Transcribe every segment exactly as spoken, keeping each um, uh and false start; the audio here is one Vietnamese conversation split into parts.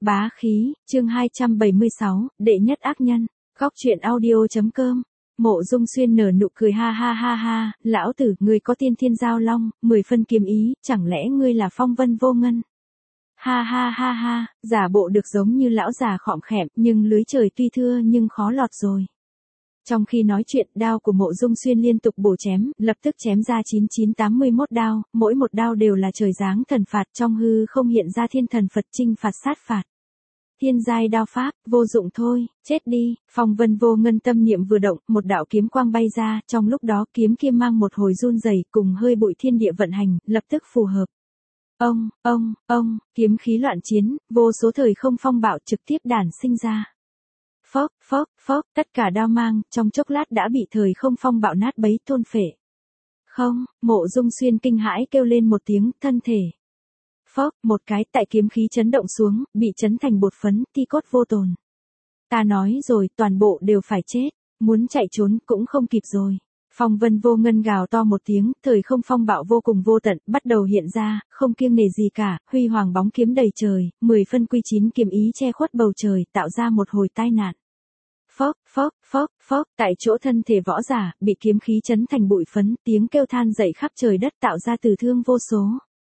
Bá khí, chương hai trăm bảy mươi sáu, đệ nhất ác nhân. Góc truyện audio.com. Mộ Dung Xuyên nở nụ cười ha ha ha ha, lão tử, ngươi có tiên thiên giao long, mười phân kiếm ý, chẳng lẽ ngươi là Phong Vân Vô Ngân? Ha ha ha ha, giả bộ được giống như lão già khọm khẹm, nhưng lưới trời tuy thưa nhưng khó lọt rồi. Trong khi nói chuyện, đao của Mộ Dung Xuyên liên tục bổ chém, lập tức chém ra chín chín tám mươi mốt đao, mỗi một đao đều là trời giáng thần phạt, trong hư không hiện ra thiên thần Phật trinh phạt sát phạt. Thiên giai đao pháp, vô dụng thôi, chết đi. Phong Vân Vô Ngân tâm niệm vừa động, một đạo kiếm quang bay ra, trong lúc đó kiếm kia mang một hồi run rẩy, cùng hơi bụi thiên địa vận hành, lập tức phù hợp. Ông, ông, ông, kiếm khí loạn chiến, vô số thời không phong bạo trực tiếp đản sinh ra. Phốc, phốc, phốc, tất cả đao mang, trong chốc lát đã bị thời không phong bạo nát bấy thôn phệ. Không, Mộ Dung Xuyên kinh hãi kêu lên một tiếng, thân thể. Phốc, một cái, tại kiếm khí chấn động xuống, bị chấn thành bột phấn, ti cốt vô tồn. Ta nói rồi, toàn bộ đều phải chết, muốn chạy trốn cũng không kịp rồi. Phong Vân Vô Ngân gào to một tiếng, thời không phong bạo vô cùng vô tận, bắt đầu hiện ra, không kiêng nể gì cả, huy hoàng bóng kiếm đầy trời, mười phân quy chín kiếm ý che khuất bầu trời, tạo ra một hồi tai nạn. Phốc, phốc, phốc, phốc, tại chỗ thân thể võ giả, bị kiếm khí chấn thành bụi phấn, tiếng kêu than dậy khắp trời đất tạo ra tử thương vô số.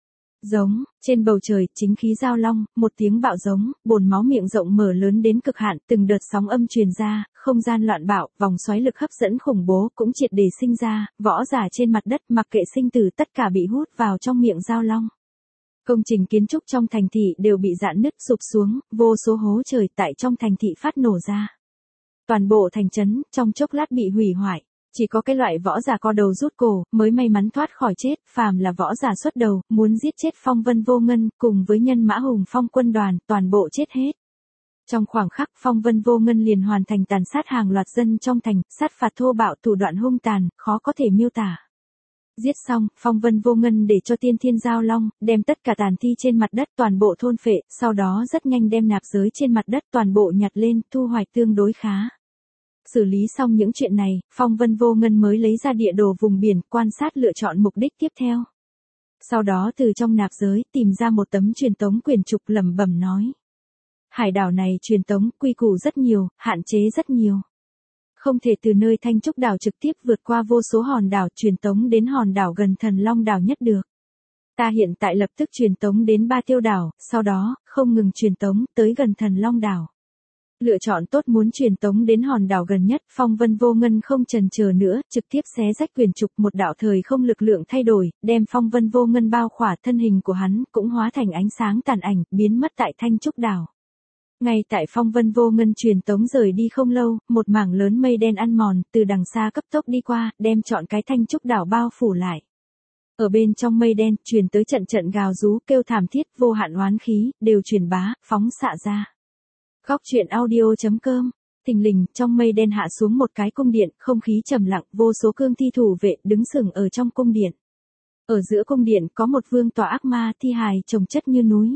Giống, trên bầu trời, chính khí giao long, một tiếng bạo giống, bồn máu miệng rộng mở lớn đến cực hạn, từng đợt sóng âm truyền ra, không gian loạn bạo, vòng xoáy lực hấp dẫn khủng bố cũng triệt để sinh ra, võ giả trên mặt đất mặc kệ sinh tử tất cả bị hút vào trong miệng giao long. Công trình kiến trúc trong thành thị đều bị rạn nứt sụp xuống, vô số hố trời tại trong thành thị phát nổ ra. Toàn bộ thành trấn, trong chốc lát bị hủy hoại. Chỉ có cái loại võ giả co đầu rút cổ, mới may mắn thoát khỏi chết, phàm là võ giả xuất đầu, muốn giết chết Phong Vân Vô Ngân, cùng với nhân mã hùng phong quân đoàn, toàn bộ chết hết. Trong khoảng khắc, Phong Vân Vô Ngân liền hoàn thành tàn sát hàng loạt dân trong thành, sát phạt thô bạo thủ đoạn hung tàn, khó có thể miêu tả. Giết xong, Phong Vân Vô Ngân để cho tiên thiên giao long, đem tất cả tàn thi trên mặt đất toàn bộ thôn phệ, sau đó rất nhanh đem nạp giới trên mặt đất toàn bộ nhặt lên, thu hoạch tương đối khá. Xử lý xong những chuyện này, Phong Vân Vô Ngân mới lấy ra địa đồ vùng biển, quan sát lựa chọn mục đích tiếp theo. Sau đó từ trong nạp giới, tìm ra một tấm truyền tống quyển trục lẩm bẩm nói. Hải đảo này truyền tống, quy củ rất nhiều, hạn chế rất nhiều. Không thể từ nơi Thanh Trúc đảo trực tiếp vượt qua vô số hòn đảo truyền tống đến hòn đảo gần Thần Long đảo nhất được. Ta hiện tại lập tức truyền tống đến Ba Tiêu đảo, sau đó, không ngừng truyền tống, tới gần Thần Long đảo. Lựa chọn tốt muốn truyền tống đến hòn đảo gần nhất, Phong Vân Vô Ngân không chần chờ nữa, trực tiếp xé rách quyển trục, một đạo thời không lực lượng thay đổi, đem Phong Vân Vô Ngân bao khỏa, thân hình của hắn cũng hóa thành ánh sáng tàn ảnh, biến mất tại Thanh Trúc đảo. Ngay tại Phong Vân Vô Ngân truyền tống rời đi không lâu, một mảng lớn mây đen ăn mòn, từ đằng xa cấp tốc đi qua, đem trọn cái Thanh Trúc đảo bao phủ lại. Ở bên trong mây đen, truyền tới trận trận gào rú, kêu thảm thiết, vô hạn oán khí, đều truyền bá, phóng xạ ra. Góc truyện audio.com. Thình lình, trong mây đen hạ xuống một cái cung điện, không khí trầm lặng, vô số cương thi thủ vệ đứng sừng ở trong cung điện. Ở giữa cung điện có một vương tọa ác ma thi hài chồng chất như núi.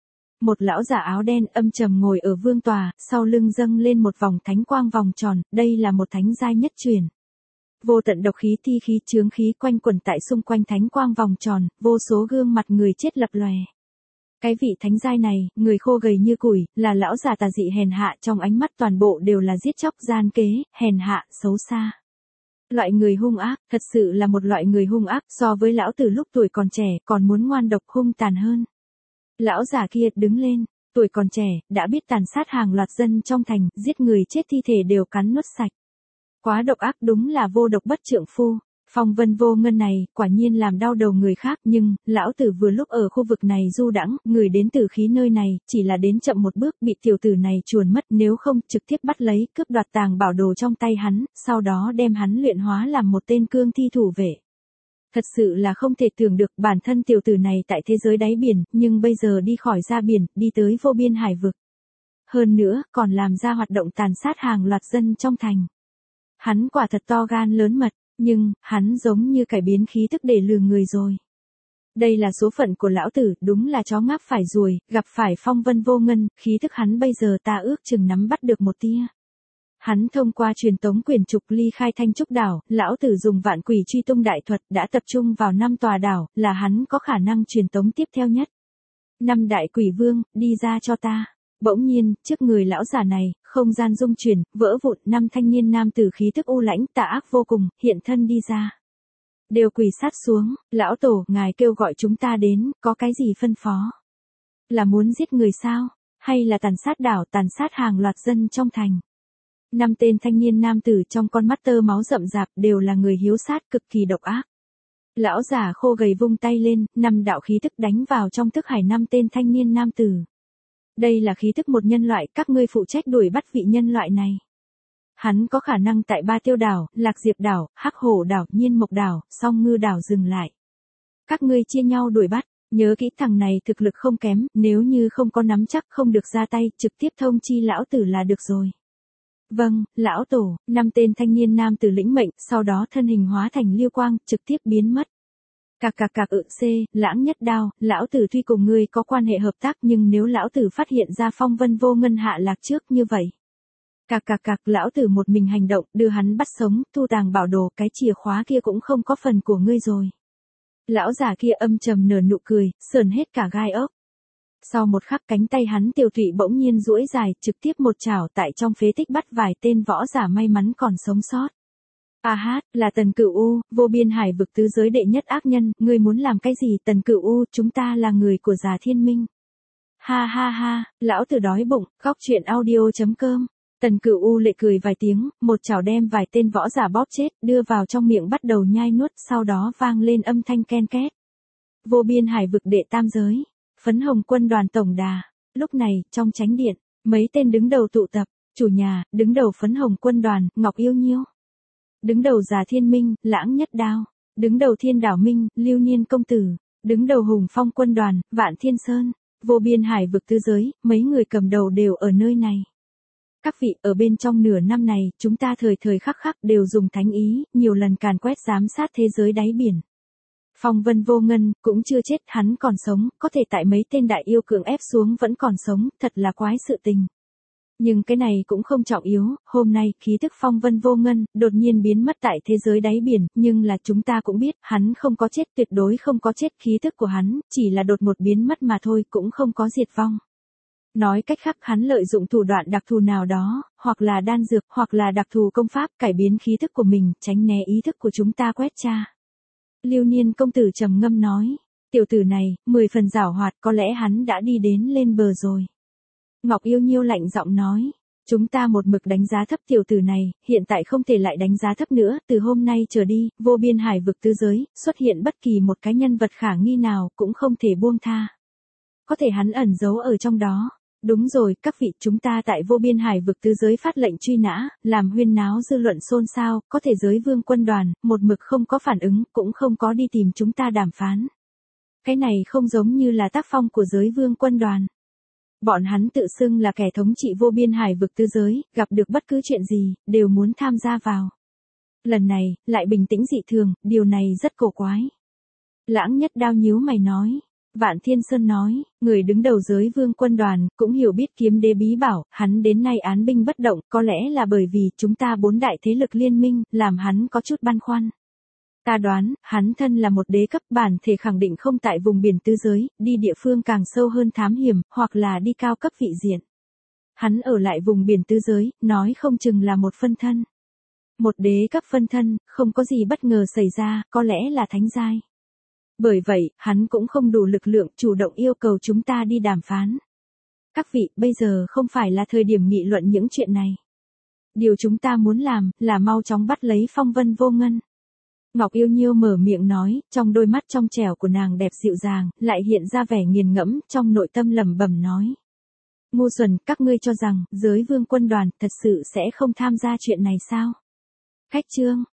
Một lão giả áo đen âm trầm ngồi ở vương tòa, sau lưng dâng lên một vòng thánh quang vòng tròn, đây là một thánh giai nhất truyền. Vô tận độc khí thi khí chướng khí quanh quẩn tại xung quanh thánh quang vòng tròn, vô số gương mặt người chết lập lòe. Cái vị thánh giai này, người khô gầy như củi, là lão già tà dị hèn hạ, trong ánh mắt toàn bộ đều là giết chóc gian kế, hèn hạ, xấu xa. Loại người hung ác, thật sự là một loại người hung ác, so với lão tử lúc tuổi còn trẻ, còn muốn ngoan độc hung tàn hơn. Lão già kia đứng lên, tuổi còn trẻ, đã biết tàn sát hàng loạt dân trong thành, giết người chết thi thể đều cắn nuốt sạch. Quá độc ác, đúng là vô độc bất trượng phu. Phong Vân Vô Ngân này, quả nhiên làm đau đầu người khác, nhưng, lão tử vừa lúc ở khu vực này du đãng, người đến từ khí nơi này, chỉ là đến chậm một bước, bị tiểu tử này chuồn mất, nếu không, trực tiếp bắt lấy, cướp đoạt tàng bảo đồ trong tay hắn, sau đó đem hắn luyện hóa làm một tên cương thi thủ vệ. Thật sự là không thể tưởng được, bản thân tiểu tử này tại thế giới đáy biển, nhưng bây giờ đi khỏi ra biển, đi tới vô biên hải vực. Hơn nữa, còn làm ra hoạt động tàn sát hàng loạt dân trong thành. Hắn quả thật to gan lớn mật. Nhưng, hắn giống như cải biến khí tức để lừa người rồi. Đây là số phận của lão tử, đúng là chó ngáp phải ruồi, gặp phải Phong Vân Vô Ngân, khí tức hắn bây giờ ta ước chừng nắm bắt được một tia. Hắn thông qua truyền tống quyển trục ly khai Thanh Trúc đảo, lão tử dùng vạn quỷ truy tung đại thuật đã tập trung vào năm tòa đảo, là hắn có khả năng truyền tống tiếp theo nhất. Năm đại quỷ vương, đi ra cho ta. Bỗng nhiên, trước người lão già này, không gian rung chuyển, vỡ vụn, năm thanh niên nam tử khí tức u lãnh tà ác vô cùng, hiện thân đi ra. Đều quỳ sát xuống, lão tổ, ngài kêu gọi chúng ta đến, có cái gì phân phó? Là muốn giết người sao? Hay là tàn sát đảo, tàn sát hàng loạt dân trong thành? Năm tên thanh niên nam tử trong con mắt tơ máu rậm rạp đều là người hiếu sát cực kỳ độc ác. Lão già khô gầy vung tay lên, năm đạo khí tức đánh vào trong thức hải năm tên thanh niên nam tử. Đây là khí tức một nhân loại, các ngươi phụ trách đuổi bắt vị nhân loại này. Hắn có khả năng tại Ba Tiêu đảo, Lạc Diệp đảo, Hắc Hổ đảo, Nhiên Mộc đảo, Song Ngư đảo dừng lại. Các ngươi chia nhau đuổi bắt, nhớ kỹ thằng này thực lực không kém, nếu như không có nắm chắc không được ra tay, trực tiếp thông chi lão tử là được rồi. Vâng, lão tổ, năm tên thanh niên nam tử lĩnh mệnh, sau đó thân hình hóa thành lưu quang, trực tiếp biến mất. Cạc cạc cạc ự c, lãng nhất đao, lão tử tuy cùng ngươi có quan hệ hợp tác nhưng nếu lão tử phát hiện ra phong vân vô ngân hạ lạc trước như vậy. Cạc cạc cạc lão tử một mình hành động, đưa hắn bắt sống, thu tàng bảo đồ, cái chìa khóa kia cũng không có phần của ngươi rồi. Lão già kia âm trầm nở nụ cười, sờn hết cả gai ốc. Sau một khắc cánh tay hắn tiêu tụy bỗng nhiên duỗi dài, trực tiếp một chảo tại trong phế tích bắt vài tên võ giả may mắn còn sống sót. A hát, là Tần Cửu U, vô biên hải vực tứ giới đệ nhất ác nhân, ngươi muốn làm cái gì Tần Cửu U, chúng ta là người của Già Thiên Minh. Ha ha ha, lão tử đói bụng, khóc chuyện audio chấm com. Tần Cửu U lệ cười vài tiếng, một chảo đem vài tên võ giả bóp chết, đưa vào trong miệng bắt đầu nhai nuốt, sau đó vang lên âm thanh ken két. Vô biên hải vực đệ tam giới, Phấn Hồng quân đoàn tổng đà. Lúc này, trong chánh điện, mấy tên đứng đầu tụ tập, chủ nhà, đứng đầu Phấn Hồng quân đoàn, Ngọc Yêu Nhiêu. Đứng đầu Già Thiên Minh, Lãng Nhất Đao. Đứng đầu Thiên Đảo Minh, Lưu Niên công tử. Đứng đầu Hùng Phong quân đoàn, Vạn Thiên Sơn. Vô biên hải vực tứ giới, mấy người cầm đầu đều ở nơi này. Các vị, ở bên trong nửa năm này, chúng ta thời thời khắc khắc đều dùng thánh ý, nhiều lần càn quét giám sát thế giới đáy biển. Phong Vân Vô Ngân, cũng chưa chết, hắn còn sống, có thể tại mấy tên đại yêu cưỡng ép xuống vẫn còn sống, thật là quái sự tình. Nhưng cái này cũng không trọng yếu, hôm nay, khí tức Phong Vân Vô Ngân, đột nhiên biến mất tại thế giới đáy biển, nhưng là chúng ta cũng biết, hắn không có chết, tuyệt đối không có chết, khí tức của hắn, chỉ là đột một biến mất mà thôi, cũng không có diệt vong. Nói cách khác hắn lợi dụng thủ đoạn đặc thù nào đó, hoặc là đan dược, hoặc là đặc thù công pháp, cải biến khí thức của mình, tránh né ý thức của chúng ta quét tra. Lưu Niên công tử trầm ngâm nói, tiểu tử này, mười phần giảo hoạt, có lẽ hắn đã đi đến lên bờ rồi. Ngọc Yêu Nhiêu lạnh giọng nói, chúng ta một mực đánh giá thấp tiểu tử này, hiện tại không thể lại đánh giá thấp nữa, từ hôm nay trở đi, vô biên hải vực tứ giới, xuất hiện bất kỳ một cái nhân vật khả nghi nào, cũng không thể buông tha. Có thể hắn ẩn giấu ở trong đó. Đúng rồi, các vị, chúng ta tại vô biên hải vực tứ giới phát lệnh truy nã, làm huyên náo dư luận xôn xao, có thể giới vương quân đoàn, một mực không có phản ứng, cũng không có đi tìm chúng ta đàm phán. Cái này không giống như là tác phong của giới vương quân đoàn. Bọn hắn tự xưng là kẻ thống trị vô biên hải vực tứ giới, gặp được bất cứ chuyện gì, đều muốn tham gia vào. Lần này, lại bình tĩnh dị thường, điều này rất cổ quái. Lãng Nhất Đao nhíu mày nói. Vạn Thiên Sơn nói, người đứng đầu giới vương quân đoàn, cũng hiểu biết kiếm đế bí bảo, hắn đến nay án binh bất động, có lẽ là bởi vì chúng ta bốn đại thế lực liên minh, làm hắn có chút băn khoăn. Ta đoán, hắn thân là một đế cấp bản thể khẳng định không tại vùng biển tứ giới, đi địa phương càng sâu hơn thám hiểm, hoặc là đi cao cấp vị diện. Hắn ở lại vùng biển tứ giới, nói không chừng là một phân thân. Một đế cấp phân thân, không có gì bất ngờ xảy ra, có lẽ là thánh giai. Bởi vậy, hắn cũng không đủ lực lượng chủ động yêu cầu chúng ta đi đàm phán. Các vị, bây giờ không phải là thời điểm nghị luận những chuyện này. Điều chúng ta muốn làm, là mau chóng bắt lấy Phong Vân Vô Ngân. Ngọc Yêu Nhiêu mở miệng nói, trong đôi mắt trong trẻo của nàng đẹp dịu dàng, lại hiện ra vẻ nghiền ngẫm, trong nội tâm lẩm bẩm nói. Ngu xuẩn, các ngươi cho rằng, giới vương quân đoàn, thật sự sẽ không tham gia chuyện này sao? Khách chương.